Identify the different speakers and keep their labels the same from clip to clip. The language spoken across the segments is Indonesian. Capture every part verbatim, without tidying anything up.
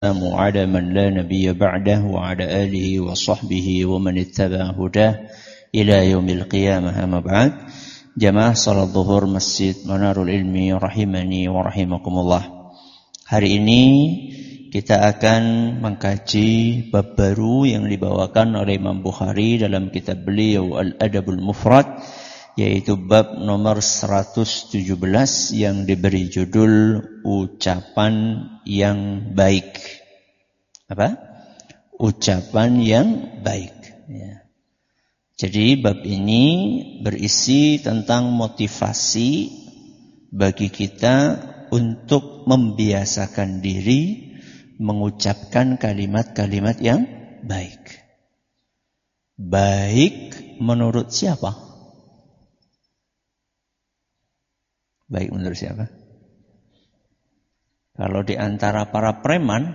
Speaker 1: على من لا نبي بعده وعلى آله وصحبه ومن اتبع هداه إلى يوم القيامة. أما بعد, jamaah salat zuhur Masjid Manarul Ilmi rahimani wa rahimakumullah. Hari ini kita akan mengkaji bab baru yang dibawakan oleh Imam Bukhari dalam kitab beliau Al-Adabul Mufrad, yaitu bab nomor seratus tujuh belas yang diberi judul ucapan yang baik. Apa? Ucapan yang baik. Ya. Jadi bab ini berisi tentang motivasi bagi kita untuk membiasakan diri mengucapkan kalimat-kalimat yang baik. Baik menurut siapa? Baik menurut siapa? Kalau di antara para preman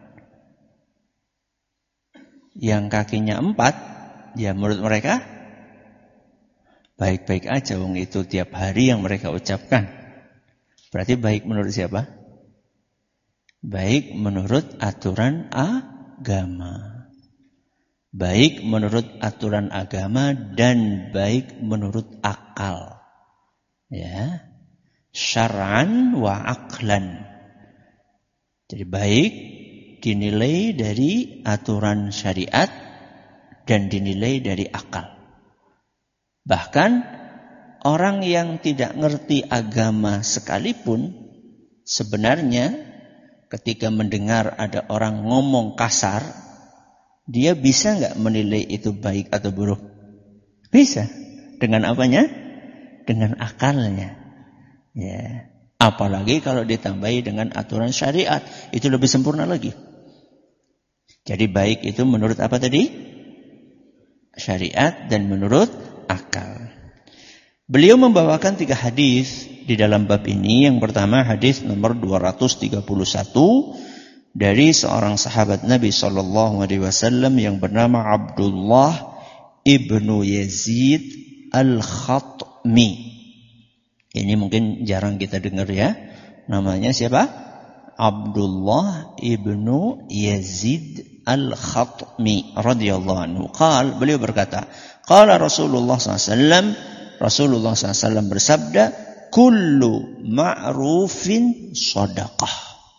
Speaker 1: yang kakinya empat, ya menurut mereka baik-baik aja, wong itu tiap hari yang mereka ucapkan. Berarti baik menurut siapa? Baik menurut aturan agama. Baik menurut aturan agama dan baik menurut akal. Ya. Syar'an wa aqlan. Jadi baik dinilai dari aturan syariat dan dinilai dari akal. Bahkan orang yang tidak ngerti agama sekalipun sebenarnya ketika mendengar ada orang ngomong kasar, dia bisa nggak menilai itu baik atau buruk? Bisa. Dengan apanya? Dengan akalnya. Ya, apalagi kalau ditambahi dengan aturan syariat, itu lebih sempurna lagi. Jadi baik itu menurut apa tadi? Syariat dan menurut akal. Beliau membawakan tiga hadis di dalam bab ini. Yang pertama hadis nomor dua ratus tiga puluh satu dari seorang sahabat Nabi sallallahu alaihi wasallam yang bernama Abdullah ibnu Yazid Al-Khatmi. Ini mungkin jarang kita dengar ya. Namanya siapa? Abdullah ibnu Yazid Al-Khatmi radhiyallahu anhu. Qal, beliau berkata, qala Rasulullah sallallahu alaihi wasallam, Rasulullah sallallahu alaihi wasallam bersabda, kullu ma'rufin shadaqah.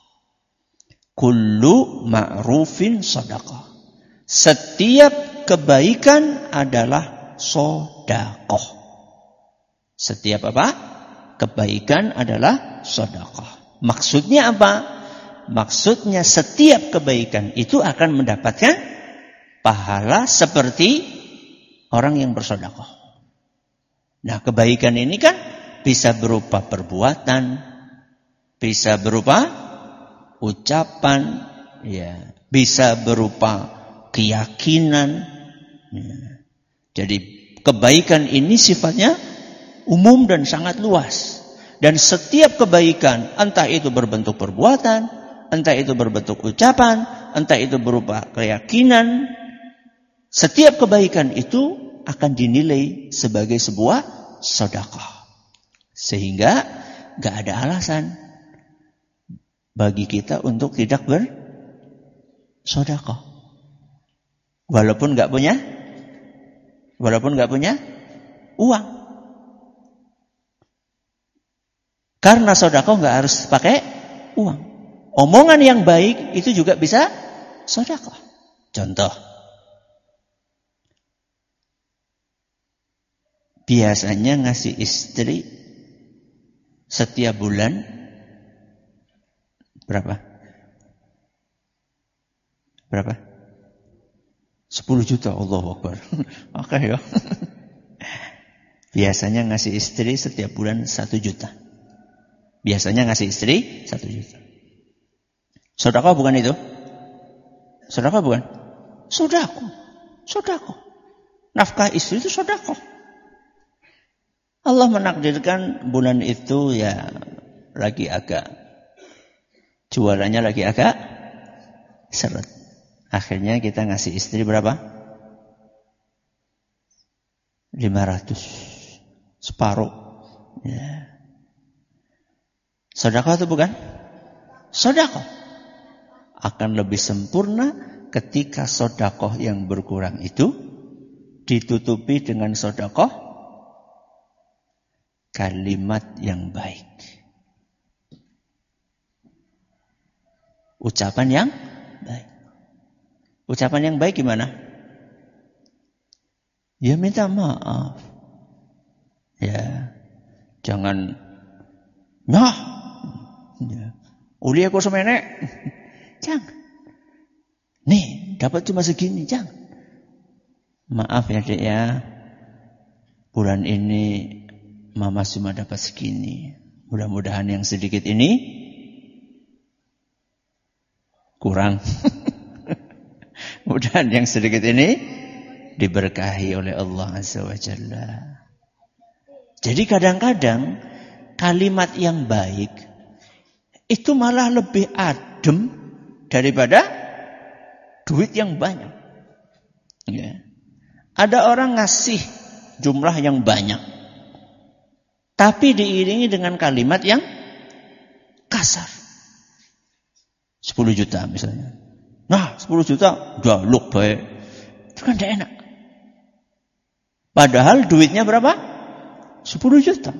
Speaker 1: Kullu ma'rufin shadaqah. Setiap kebaikan adalah sedekah. Setiap apa? Kebaikan adalah sedekah. Maksudnya apa? Maksudnya setiap kebaikan itu akan mendapatkan pahala seperti orang yang bersedekah. Nah, kebaikan ini kan bisa berupa perbuatan, bisa berupa ucapan, ya, bisa berupa keyakinan. Ya. Jadi kebaikan ini sifatnya umum dan sangat luas. Dan setiap kebaikan, entah itu berbentuk perbuatan, entah itu berbentuk ucapan, entah itu berupa keyakinan, setiap kebaikan itu akan dinilai sebagai sebuah sedekah. Sehingga gak ada alasan bagi kita untuk tidak bersedekah. Walaupun gak punya, walaupun gak punya uang. Karena sedekah enggak harus pakai uang. Omongan yang baik itu juga bisa sedekah. Contoh. Biasanya ngasih istri setiap bulan berapa? Berapa? sepuluh juta. Allahu Akbar. Oke ya. Biasanya ngasih istri setiap bulan satu juta. Biasanya ngasih istri satu juta. Sedekah bukan itu? Sedekah bukan? Sedekah. Sedekah. Nafkah istri itu sedekah. Allah menakdirkan bulan itu ya lagi agak jualannya lagi agak seret. Akhirnya kita ngasih istri berapa? lima ratus. Separuh. Ya. Sedekah itu bukan? Sedekah. akan lebih sempurna ketika sedekah yang berkurang itu ditutupi dengan sedekah kalimat yang baik. Ucapan yang baik. Ucapan yang baik gimana? Ya minta maaf. Ya. Jangan nah. Ya. Uli aku semenek. Jangan. Nih, dapat cuma segini, jangan. Maaf ya, Dek ya. Bulan ini Mama cuma dapat segini. Mudah-mudahan yang sedikit ini kurang. Mudah-mudahan yang sedikit ini diberkahi oleh Allah Azza wa Jalla. Jadi kadang-kadang kalimat yang baik itu malah lebih adem daripada duit yang banyak. Ya. Ada orang ngasih jumlah yang banyak, tapi diiringi dengan kalimat yang kasar. sepuluh juta misalnya. Nah, sepuluh juta, jaluk baik. Itu kan tidak enak. Padahal duitnya berapa? sepuluh juta.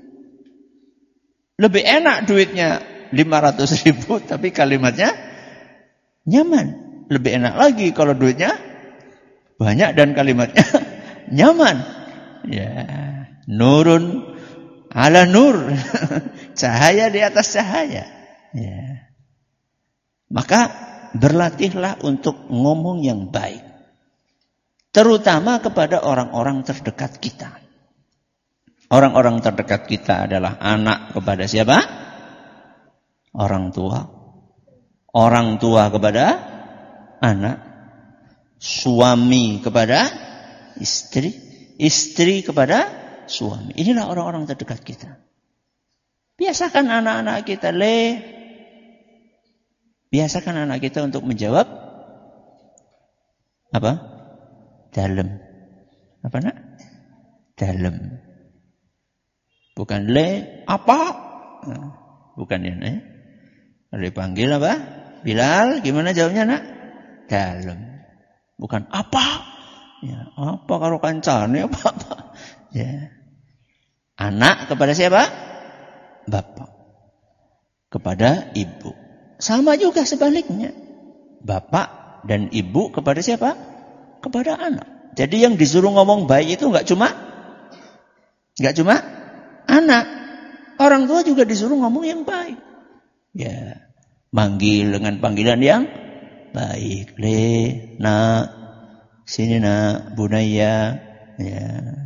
Speaker 1: Lebih enak duitnya lima ratus ribu, tapi kalimatnya nyaman. Lebih enak lagi kalau duitnya banyak dan kalimatnya nyaman. Ya, nurun ala nur. Cahaya di atas cahaya. Ya. Maka berlatihlah untuk ngomong yang baik. Terutama kepada orang-orang terdekat kita. Orang-orang terdekat kita adalah anak kepada siapa? Orang tua. Orang tua kepada anak. Suami kepada istri. Istri kepada suami. Inilah orang-orang terdekat kita. Biasakan anak-anak kita, le. Biasakan anak kita untuk menjawab apa? Dalam. Apa nak? Dalam. Bukan le apa? Nah, bukan ini. Kalau dipanggil apa? Bilal, gimana jawabnya nak? Dalam. Bukan apa? Ya, apa karo kancane apa apa? Ya. Anak kepada siapa? Bapak. Kepada ibu. Sama juga sebaliknya. Bapak dan ibu kepada siapa? Kepada anak. Jadi yang disuruh ngomong baik itu enggak cuma enggak cuma anak. Orang tua juga disuruh ngomong yang baik. Ya, manggil dengan panggilan yang baik. Le, nak, sini nak, bunaya. Ya.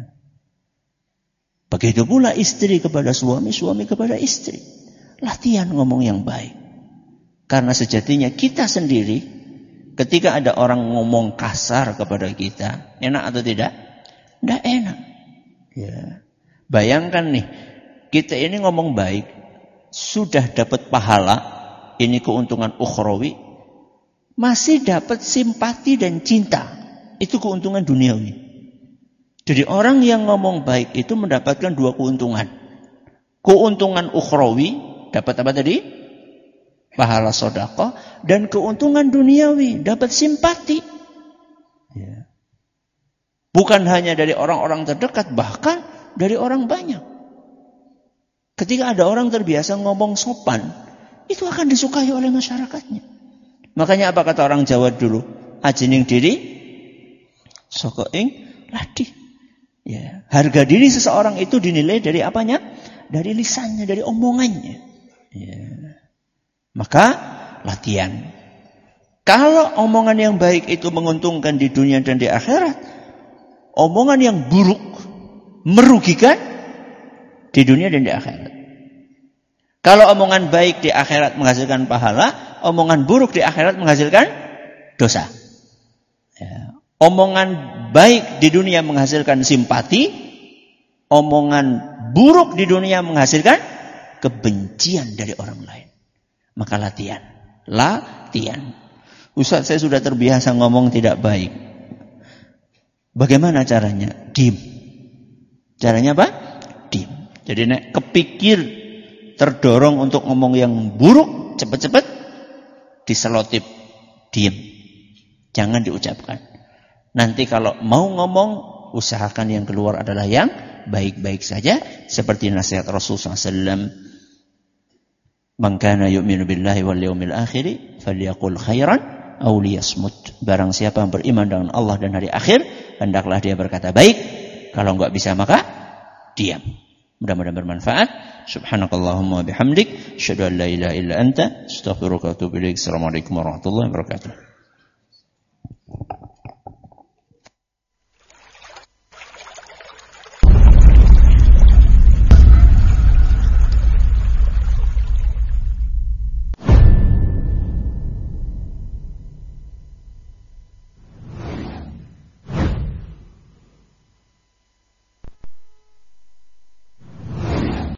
Speaker 1: Begitu pula istri kepada suami, suami kepada istri. Latihan ngomong yang baik. Karena sejatinya kita sendiri, ketika ada orang ngomong kasar kepada kita, enak atau tidak? Tidak enak. Ya. Bayangkan nih, kita ini ngomong baik, sudah dapat pahala, ini keuntungan ukhrawi, masih dapat simpati dan cinta. Itu keuntungan duniawi. Jadi orang yang ngomong baik itu mendapatkan dua keuntungan. Keuntungan ukhrawi, dapat apa tadi? Pahala sedekah, dan keuntungan duniawi, dapat simpati. Ya. Bukan hanya dari orang-orang terdekat, bahkan dari orang banyak. Ketika ada orang terbiasa ngomong sopan, itu akan disukai oleh masyarakatnya. Makanya apa kata orang Jawa dulu? Ajining diri, saka ing ladi. Ya. Harga diri seseorang itu dinilai dari apanya? Dari lisannya, dari omongannya. Ya. Maka latihan. Kalau omongan yang baik itu menguntungkan di dunia dan di akhirat, omongan yang buruk merugikan di dunia dan di akhirat. Kalau omongan baik di akhirat menghasilkan pahala, omongan buruk di akhirat menghasilkan dosa. Ya. Omongan baik di dunia menghasilkan simpati, omongan buruk di dunia menghasilkan kebencian dari orang lain. Maka latihan. Latihan. Ustaz, saya sudah terbiasa ngomong tidak baik. Bagaimana caranya? Diam. Caranya apa? Diam. Jadi nek kepikir terdorong untuk ngomong yang buruk, cepat-cepat diselotip, diam. Jangan diucapkan. Nanti kalau mau ngomong, usahakan yang keluar adalah yang baik-baik saja. Seperti nasihat Rasulullah shallallahu alaihi wasallam. Man kana yu'minu billahi wal yawmil akhiri falyaqul khairan aw liyasmut. Barang siapa yang beriman dengan Allah dan hari akhir, hendaklah dia berkata baik. Kalau enggak bisa maka diam. Mudah-mudahan bermanfaat. Subhanakallahumma bihamdik, asyhadu an la ilaha illa anta, astaghfiruka wa atubu ilaik. Assalamualaikum warahmatullahi wabarakatuh.